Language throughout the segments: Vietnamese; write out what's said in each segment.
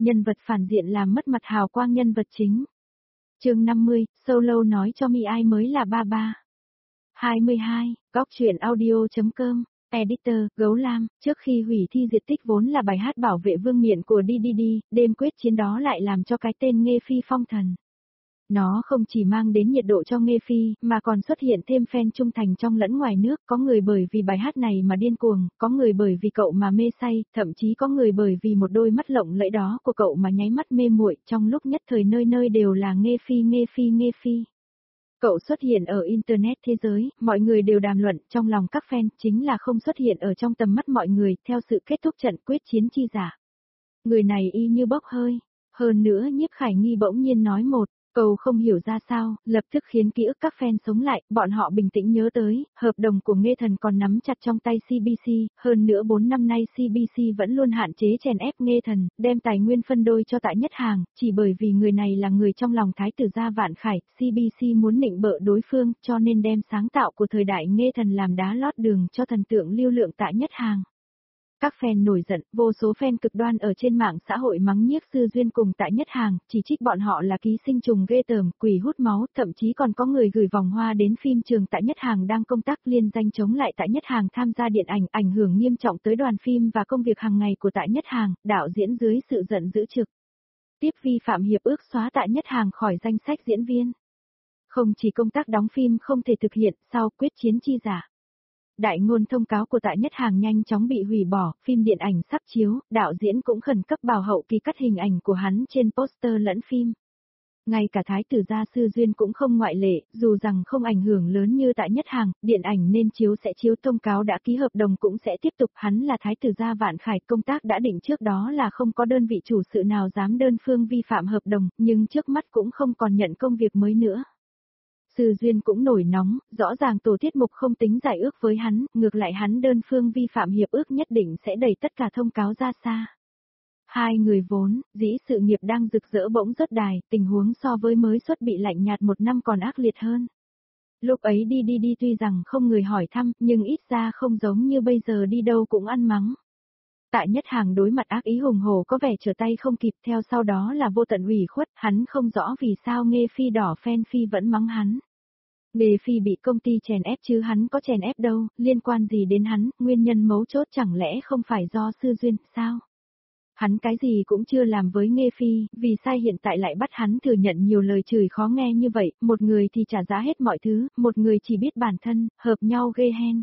Nhân vật phản diện làm mất mặt hào quang nhân vật chính. Chương 50, Solo nói cho Mi ai mới là ba ba. 22, góc truyện audio.com, Editor, Gấu Lam, trước khi hủy thi diệt tích vốn là bài hát bảo vệ vương miện của DDD, đêm quyết chiến đó lại làm cho cái tên Nghê Phi phong thần. Nó không chỉ mang đến nhiệt độ cho Nghê Phi, mà còn xuất hiện thêm fan trung thành trong lẫn ngoài nước, có người bởi vì bài hát này mà điên cuồng, có người bởi vì cậu mà mê say, thậm chí có người bởi vì một đôi mắt lộng lẫy đó của cậu mà nháy mắt mê muội, trong lúc nhất thời nơi nơi đều là Nghê Phi Nghê Phi Nghê Phi. Cậu xuất hiện ở Internet thế giới, mọi người đều đàm luận, trong lòng các fan, chính là không xuất hiện ở trong tầm mắt mọi người, theo sự kết thúc trận quyết chiến chi giả. Người này y như bốc hơi, hơn nữa Nhiếp Khải Nghi bỗng nhiên nói một câu không hiểu ra sao, lập tức khiến ký ức các fan sống lại, bọn họ bình tĩnh nhớ tới, hợp đồng của Nghê Thần còn nắm chặt trong tay CBC, hơn nữa 4 năm nay CBC vẫn luôn hạn chế chèn ép Nghê Thần, đem tài nguyên phân đôi cho Tạ Nhất Hàng, chỉ bởi vì người này là người trong lòng Thái tử gia Vạn Khải, CBC muốn nịnh bợ đối phương, cho nên đem sáng tạo của thời đại Nghê Thần làm đá lót đường cho thần tượng lưu lượng Tạ Nhất Hàng. Các fan nổi giận, vô số fan cực đoan ở trên mạng xã hội mắng Nhiếp Sư Duyên cùng Tạ Nhất Hàng, chỉ trích bọn họ là ký sinh trùng ghê tởm, quỷ hút máu, thậm chí còn có người gửi vòng hoa đến phim trường Tạ Nhất Hàng đang công tác liên danh chống lại Tạ Nhất Hàng tham gia điện ảnh, ảnh hưởng nghiêm trọng tới đoàn phim và công việc hàng ngày của Tạ Nhất Hàng, đạo diễn dưới sự giận dữ trực tiếp vi phạm hiệp ước xóa Tạ Nhất Hàng khỏi danh sách diễn viên. Không chỉ công tác đóng phim không thể thực hiện, sau quyết chiến chi giả. Đại ngôn thông cáo của Tạ Nhất Hàng nhanh chóng bị hủy bỏ, phim điện ảnh sắp chiếu, đạo diễn cũng khẩn cấp bảo hậu kỳ cắt hình ảnh của hắn trên poster lẫn phim. Ngay cả Thái tử gia Sư Duyên cũng không ngoại lệ, dù rằng không ảnh hưởng lớn như Tạ Nhất Hàng, điện ảnh nên chiếu sẽ chiếu, thông cáo đã ký hợp đồng cũng sẽ tiếp tục, hắn là Thái tử gia Vạn Khải, công tác đã định trước đó là không có đơn vị chủ sự nào dám đơn phương vi phạm hợp đồng, nhưng trước mắt cũng không còn nhận công việc mới nữa. Sư Duyên cũng nổi nóng, rõ ràng tổ tiết mục không tính giải ước với hắn, ngược lại hắn đơn phương vi phạm hiệp ước nhất định sẽ đẩy tất cả thông cáo ra xa. Hai người vốn, dĩ sự nghiệp đang rực rỡ bỗng rớt đài, tình huống so với mới xuất bị lạnh nhạt một năm còn ác liệt hơn. Lúc ấy đi tuy rằng không người hỏi thăm, nhưng ít ra không giống như bây giờ đi đâu cũng ăn mắng. Tạ Nhất Hàng đối mặt ác ý hùng hổ có vẻ trở tay không kịp, theo sau đó là vô tận ủy khuất, hắn không rõ vì sao Nghê Phi đỏ fan Phi vẫn mắng hắn. Nghê Phi bị công ty chèn ép chứ hắn có chèn ép đâu, liên quan gì đến hắn, nguyên nhân mấu chốt chẳng lẽ không phải do Sư Duyên, sao? Hắn cái gì cũng chưa làm với Nghê Phi, vì sai hiện tại lại bắt hắn thừa nhận nhiều lời chửi khó nghe như vậy, một người thì trả giá hết mọi thứ, một người chỉ biết bản thân, hợp nhau ghê hen.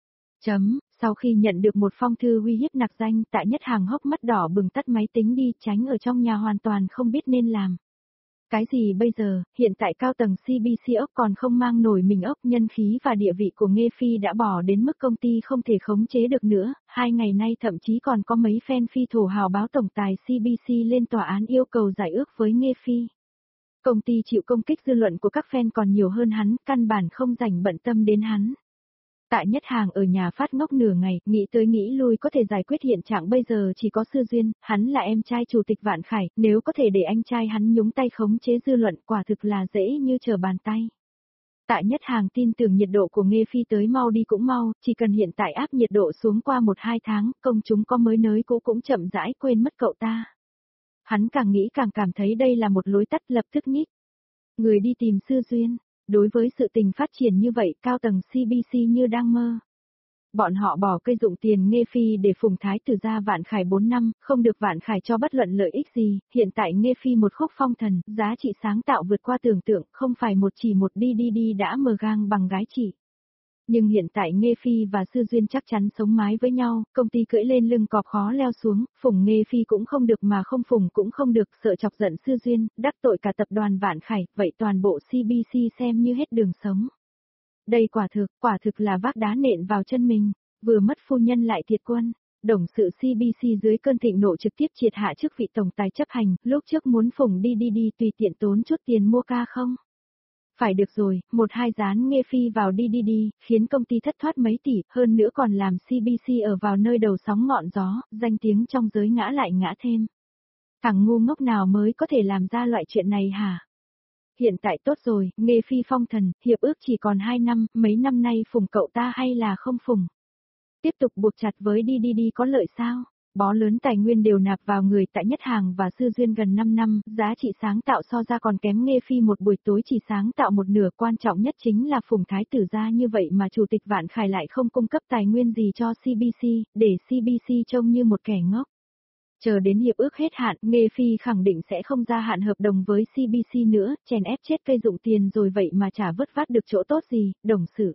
Sau khi nhận được một phong thư uy hiếp nặc danh, Tạ Nhất Hàng hốc mắt đỏ bừng tắt máy tính đi, tránh ở trong nhà hoàn toàn không biết nên làm. Cái gì bây giờ, hiện tại cao tầng CBC ốc còn không mang nổi mình ốc, nhân khí và địa vị của Nghê Phi đã bỏ đến mức công ty không thể khống chế được nữa, 2 ngày nay thậm chí còn có mấy fan Phi thổ hào báo tổng tài CBC lên tòa án yêu cầu giải ước với Nghê Phi. Công ty chịu công kích dư luận của các fan còn nhiều hơn hắn, căn bản không rảnh bận tâm đến hắn. Tạ Nhất Hàng ở nhà phát ngốc nửa ngày, nghĩ tới nghĩ lui có thể giải quyết hiện trạng bây giờ chỉ có Sư Duyên, hắn là em trai chủ tịch Vạn Khải, nếu có thể để anh trai hắn nhúng tay khống chế dư luận quả thực là dễ như trở bàn tay. Tạ Nhất Hàng tin tưởng nhiệt độ của Nghê Phi tới mau đi cũng mau, chỉ cần hiện tại áp nhiệt độ xuống qua 1-2 tháng, công chúng có mới nới cũ cũng chậm rãi quên mất cậu ta. Hắn càng nghĩ càng cảm thấy đây là một lối tắt, lập tức nhích người đi tìm Sư Duyên. Đối với sự tình phát triển như vậy, cao tầng CBC như đang mơ. Bọn họ bỏ cây dụng tiền Nghê Phi để phùng Thái tử gia Vạn Khải 4 năm, không được Vạn Khải cho bất luận lợi ích gì, hiện tại Nghê Phi một khúc phong thần, giá trị sáng tạo vượt qua tưởng tượng, không phải một đi đã mờ gang bằng gái chỉ. Nhưng hiện tại Nghê Phi và Sư Duyên chắc chắn sống mái với nhau, công ty cưỡi lên lưng cọp khó leo xuống, phùng Nghê Phi cũng không được mà không phùng cũng không được, sợ chọc giận Sư Duyên, đắc tội cả tập đoàn Vạn Khải, vậy toàn bộ CBC xem như hết đường sống. Đây quả thực là vác đá nện vào chân mình, vừa mất phu nhân lại thiệt quân. Đồng sự CBC dưới cơn thịnh nộ trực tiếp triệt hạ chức vị tổng tài chấp hành, lúc trước muốn phùng đi tùy tiện tốn chút tiền mua ca không? Phải được rồi, 1-2 dán Nghê Phi vào đi, khiến công ty thất thoát mấy tỷ, hơn nữa còn làm CBC ở vào nơi đầu sóng ngọn gió, danh tiếng trong giới ngã lại ngã thêm. Thằng ngu ngốc nào mới có thể làm ra loại chuyện này hả? Hiện tại tốt rồi, Nghê Phi phong thần, hiệp ước chỉ còn 2 năm, mấy năm nay phùng cậu ta hay là không phùng? Tiếp tục buộc chặt với đi có lợi sao? Bó lớn tài nguyên đều nạp vào người tại Nhất Hàng và Sư Duyên gần 5 năm, giá trị sáng tạo so ra còn kém Nghê Phi một buổi tối chỉ sáng tạo một nửa, quan trọng nhất chính là Phùng Thái Tử ra như vậy mà Chủ tịch Vạn Khải lại không cung cấp tài nguyên gì cho CBC, để CBC trông như một kẻ ngốc. Chờ đến hiệp ước hết hạn, Nghê Phi khẳng định sẽ không gia hạn hợp đồng với CBC nữa, chèn ép chết cây dụng tiền rồi vậy mà chả vớt vát được chỗ tốt gì, đồng sự.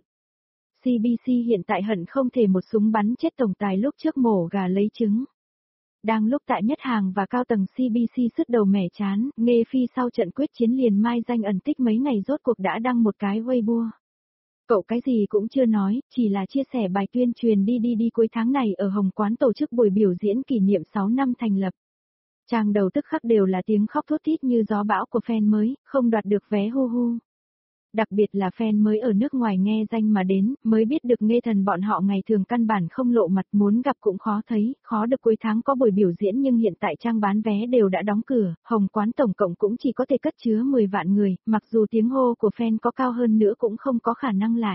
CBC hiện tại hận không thể một súng bắn chết tổng tài lúc trước mổ gà lấy trứng. Đang lúc tại Nhất Hàng và cao tầng CBC sứt đầu mẻ chán, Nghê Phi sau trận quyết chiến liền mai danh ẩn tích mấy ngày rốt cuộc đã đăng một cái Weibo. Cậu cái gì cũng chưa nói, chỉ là chia sẻ bài tuyên truyền đi cuối tháng này ở Hồng Quán tổ chức buổi biểu diễn kỷ niệm 6 năm thành lập. Trang đầu tức khắc đều là tiếng khóc thút thít như gió bão của fan mới, không đoạt được vé hu hu. Đặc biệt là fan mới ở nước ngoài nghe danh mà đến, mới biết được Nghê Thần bọn họ ngày thường căn bản không lộ mặt, muốn gặp cũng khó thấy, khó được cuối tháng có buổi biểu diễn nhưng hiện tại trang bán vé đều đã đóng cửa, Hồng Quán tổng cộng cũng chỉ có thể cất chứa 10 vạn người, mặc dù tiếng hô của fan có cao hơn nữa cũng không có khả năng lại.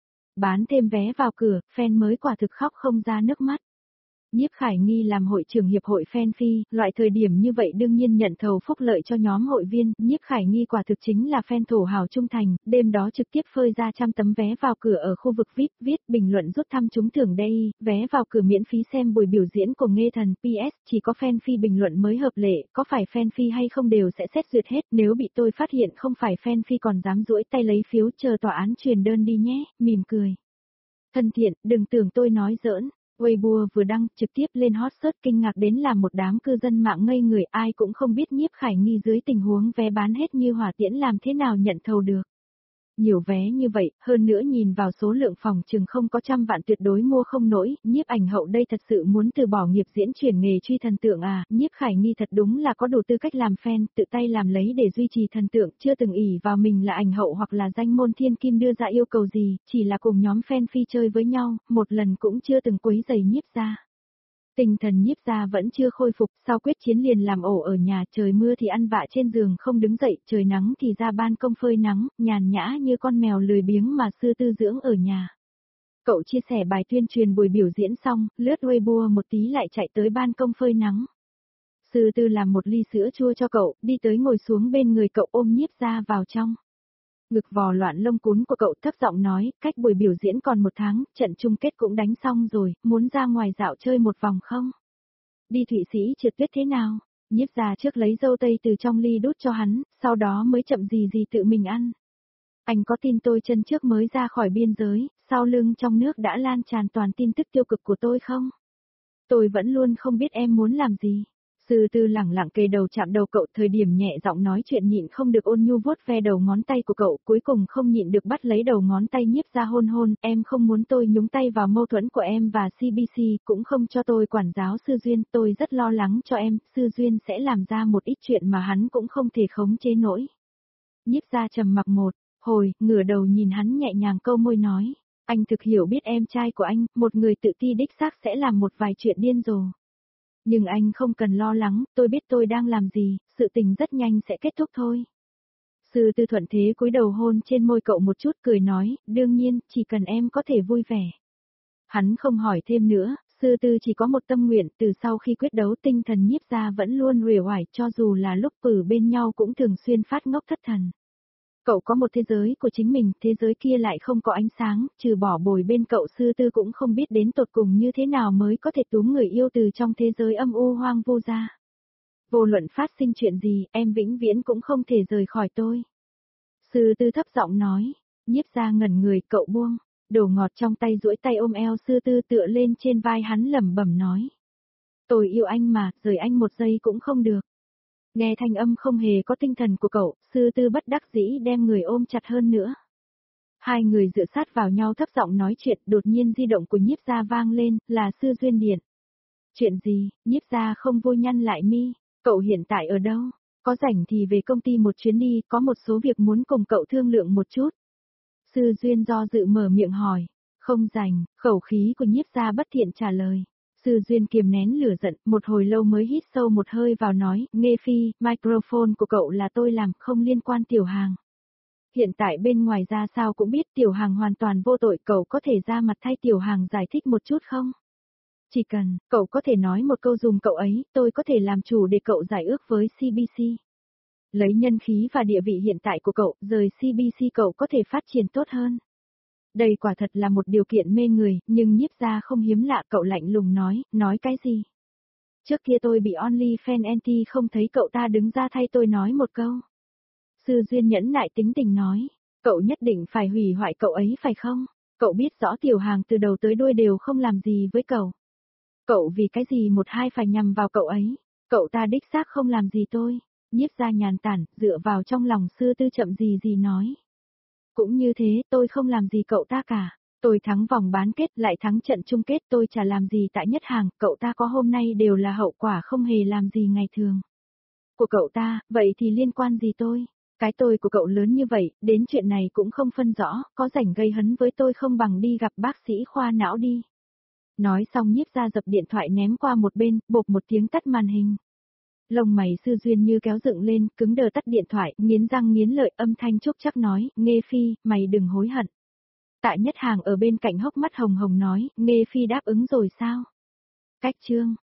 Bán thêm vé vào cửa, fan mới quả thực khóc không ra nước mắt. Nhiếp Khải Nghi làm hội trưởng hiệp hội fan phi, loại thời điểm như vậy đương nhiên nhận thầu phúc lợi cho nhóm hội viên, Nhiếp Khải Nghi quả thực chính là fan thổ hào trung thành, đêm đó trực tiếp phơi ra 100 tấm vé vào cửa ở khu vực VIP, viết bình luận rút thăm trúng thưởng đây, vé vào cửa miễn phí xem buổi biểu diễn của Nghê Thần, PS, chỉ có fan phi bình luận mới hợp lệ, có phải fan phi hay không đều sẽ xét duyệt hết, nếu bị tôi phát hiện không phải fan phi còn dám duỗi tay lấy phiếu chờ tòa án truyền đơn đi nhé, mỉm cười. Thân thiện, đừng tưởng tôi nói giỡn. Weibo vừa đăng, trực tiếp lên hot search kinh ngạc đến làm một đám cư dân mạng ngây người, ai cũng không biết Nhiếp Khải Nghi dưới tình huống vé bán hết như hỏa tiễn làm thế nào nhận thầu được. Nhiều vé như vậy, hơn nữa nhìn vào số lượng phòng chừng không có 100 vạn tuyệt đối mua không nổi, Nhiếp Ảnh Hậu đây thật sự muốn từ bỏ nghiệp diễn chuyển nghề truy thần tượng à, Nhiếp Khải Nghi thật đúng là có đủ tư cách làm fan, tự tay làm lấy để duy trì thần tượng, chưa từng ỷ vào mình là ảnh hậu hoặc là danh môn thiên kim đưa ra yêu cầu gì, chỉ là cùng nhóm fan phi chơi với nhau, một lần cũng chưa từng quấy giày Nhiếp gia. Tinh thần Nhiếp gia vẫn chưa khôi phục, sau quyết chiến liền làm ổ ở nhà, trời mưa thì ăn vạ trên giường không đứng dậy, trời nắng thì ra ban công phơi nắng, nhàn nhã như con mèo lười biếng mà sư tư dưỡng ở nhà. Cậu chia sẻ bài tuyên truyền buổi biểu diễn xong, lướt Weibo một tí lại chạy tới ban công phơi nắng. Sư tư làm một ly sữa chua cho cậu, đi tới ngồi xuống bên người cậu ôm Nhiếp gia vào trong. Ngực vò loạn lông cún của cậu thấp giọng nói, cách buổi biểu diễn còn 1 tháng, trận chung kết cũng đánh xong rồi, muốn ra ngoài dạo chơi một vòng không? Đi Thụy Sĩ trượt tuyết thế nào? Nhiếp gia trước lấy dâu tây từ trong ly đút cho hắn, sau đó mới chậm gì gì tự mình ăn. Anh có tin tôi chân trước mới ra khỏi biên giới, sau lưng trong nước đã lan tràn toàn tin tức tiêu cực của tôi không? Tôi vẫn luôn không biết em muốn làm gì. Sư tư lẳng lặng kề đầu chạm đầu cậu, thời điểm nhẹ giọng nói chuyện nhịn không được ôn nhu vuốt ve đầu ngón tay của cậu, cuối cùng không nhịn được bắt lấy đầu ngón tay Nhiếp gia hôn hôn, em không muốn tôi nhúng tay vào mâu thuẫn của em và CBC, cũng không cho tôi quản giáo Sư Duyên, tôi rất lo lắng cho em, Sư Duyên sẽ làm ra một ít chuyện mà hắn cũng không thể khống chế nổi. Nhiếp gia trầm mặc một hồi, ngửa đầu nhìn hắn nhẹ nhàng câu môi nói, anh thực hiểu biết em trai của anh, một người tự ti đích xác sẽ làm một vài chuyện điên rồ. Nhưng anh không cần lo lắng, tôi biết tôi đang làm gì, sự tình rất nhanh sẽ kết thúc thôi. Sư tư thuận thế cúi đầu hôn trên môi cậu một chút cười nói, đương nhiên, chỉ cần em có thể vui vẻ. Hắn không hỏi thêm nữa, sư tư chỉ có một tâm nguyện, từ sau khi quyết đấu tinh thần Nhiếp gia vẫn luôn uể oải, cho dù là lúc ở bên nhau cũng thường xuyên phát ngốc thất thần. Cậu có một thế giới của chính mình, thế giới kia lại không có ánh sáng, trừ bỏ bồi bên cậu sư tư cũng không biết đến tột cùng như thế nào mới có thể túm người yêu từ trong thế giới âm u hoang vô ra. Vô luận phát sinh chuyện gì, em vĩnh viễn cũng không thể rời khỏi tôi. Sư tư thấp giọng nói, Nhiếp gia ngẩn người, cậu buông, đồ ngọt trong tay duỗi tay ôm eo sư tư tựa lên trên vai hắn lẩm bẩm nói. Tôi yêu anh mà, rời anh một giây cũng không được. Nghe thanh âm không hề có tinh thần của cậu, sư tư bất đắc dĩ đem người ôm chặt hơn nữa. Hai người dựa sát vào nhau thấp giọng nói chuyện, đột nhiên di động của Nhiếp gia vang lên, là Sư Duyên điện. Chuyện gì? Nhiếp gia không vui nhăn lại mi, cậu hiện tại ở đâu? Có rảnh thì về công ty một chuyến đi, có một số việc muốn cùng cậu thương lượng một chút. Sư Duyên do dự mở miệng hỏi, không rảnh, khẩu khí của Nhiếp gia bất thiện trả lời. Sư Duyên kiềm nén lửa giận, một hồi lâu mới hít sâu một hơi vào nói, Nghê Phi, microphone của cậu là tôi làm, không liên quan Tiểu Hàng. Hiện tại bên ngoài ra sao cũng biết Tiểu Hàng hoàn toàn vô tội, cậu có thể ra mặt thay Tiểu Hàng giải thích một chút không? Chỉ cần, cậu có thể nói một câu dùng cậu ấy, tôi có thể làm chủ để cậu giải ước với CBC. Lấy nhân khí và địa vị hiện tại của cậu, rời CBC cậu có thể phát triển tốt hơn. Đây quả thật là một điều kiện mê người, nhưng Nhiếp Gia không hiếm lạ, cậu lạnh lùng nói cái gì? Trước kia tôi bị OnlyFans anti không thấy cậu ta đứng ra thay tôi nói một câu. Sư Duyên nhẫn nại tính tình nói, cậu nhất định phải hủy hoại cậu ấy phải không? Cậu biết rõ Tiểu Hàng từ đầu tới đuôi đều không làm gì với cậu. Cậu vì cái gì một hai phải nhằm vào cậu ấy? Cậu ta đích xác không làm gì tôi. Nhiếp Gia nhàn tản, dựa vào trong lòng sư tư chậm gì nói. Cũng như thế, tôi không làm gì cậu ta cả. Tôi thắng vòng bán kết lại thắng trận chung kết, tôi chả làm gì tại Nhất Hàng, cậu ta có hôm nay đều là hậu quả không hề làm gì ngày thường. Của cậu ta, vậy thì liên quan gì tôi? Cái tôi của cậu lớn như vậy, đến chuyện này cũng không phân rõ, có rảnh gây hấn với tôi không bằng đi gặp bác sĩ khoa não đi. Nói xong Nhiếp Gia dập điện thoại ném qua một bên, bộp một tiếng tắt màn hình. Lông mày Sư Duyên như kéo dựng lên, cứng đờ tắt điện thoại, nghiến răng nghiến lợi, âm thanh trúc chắc nói, Nghê Phi, mày đừng hối hận. Tại Nhất Hàng ở bên cạnh hốc mắt hồng hồng nói, Nghê Phi đáp ứng rồi sao? Cách chương.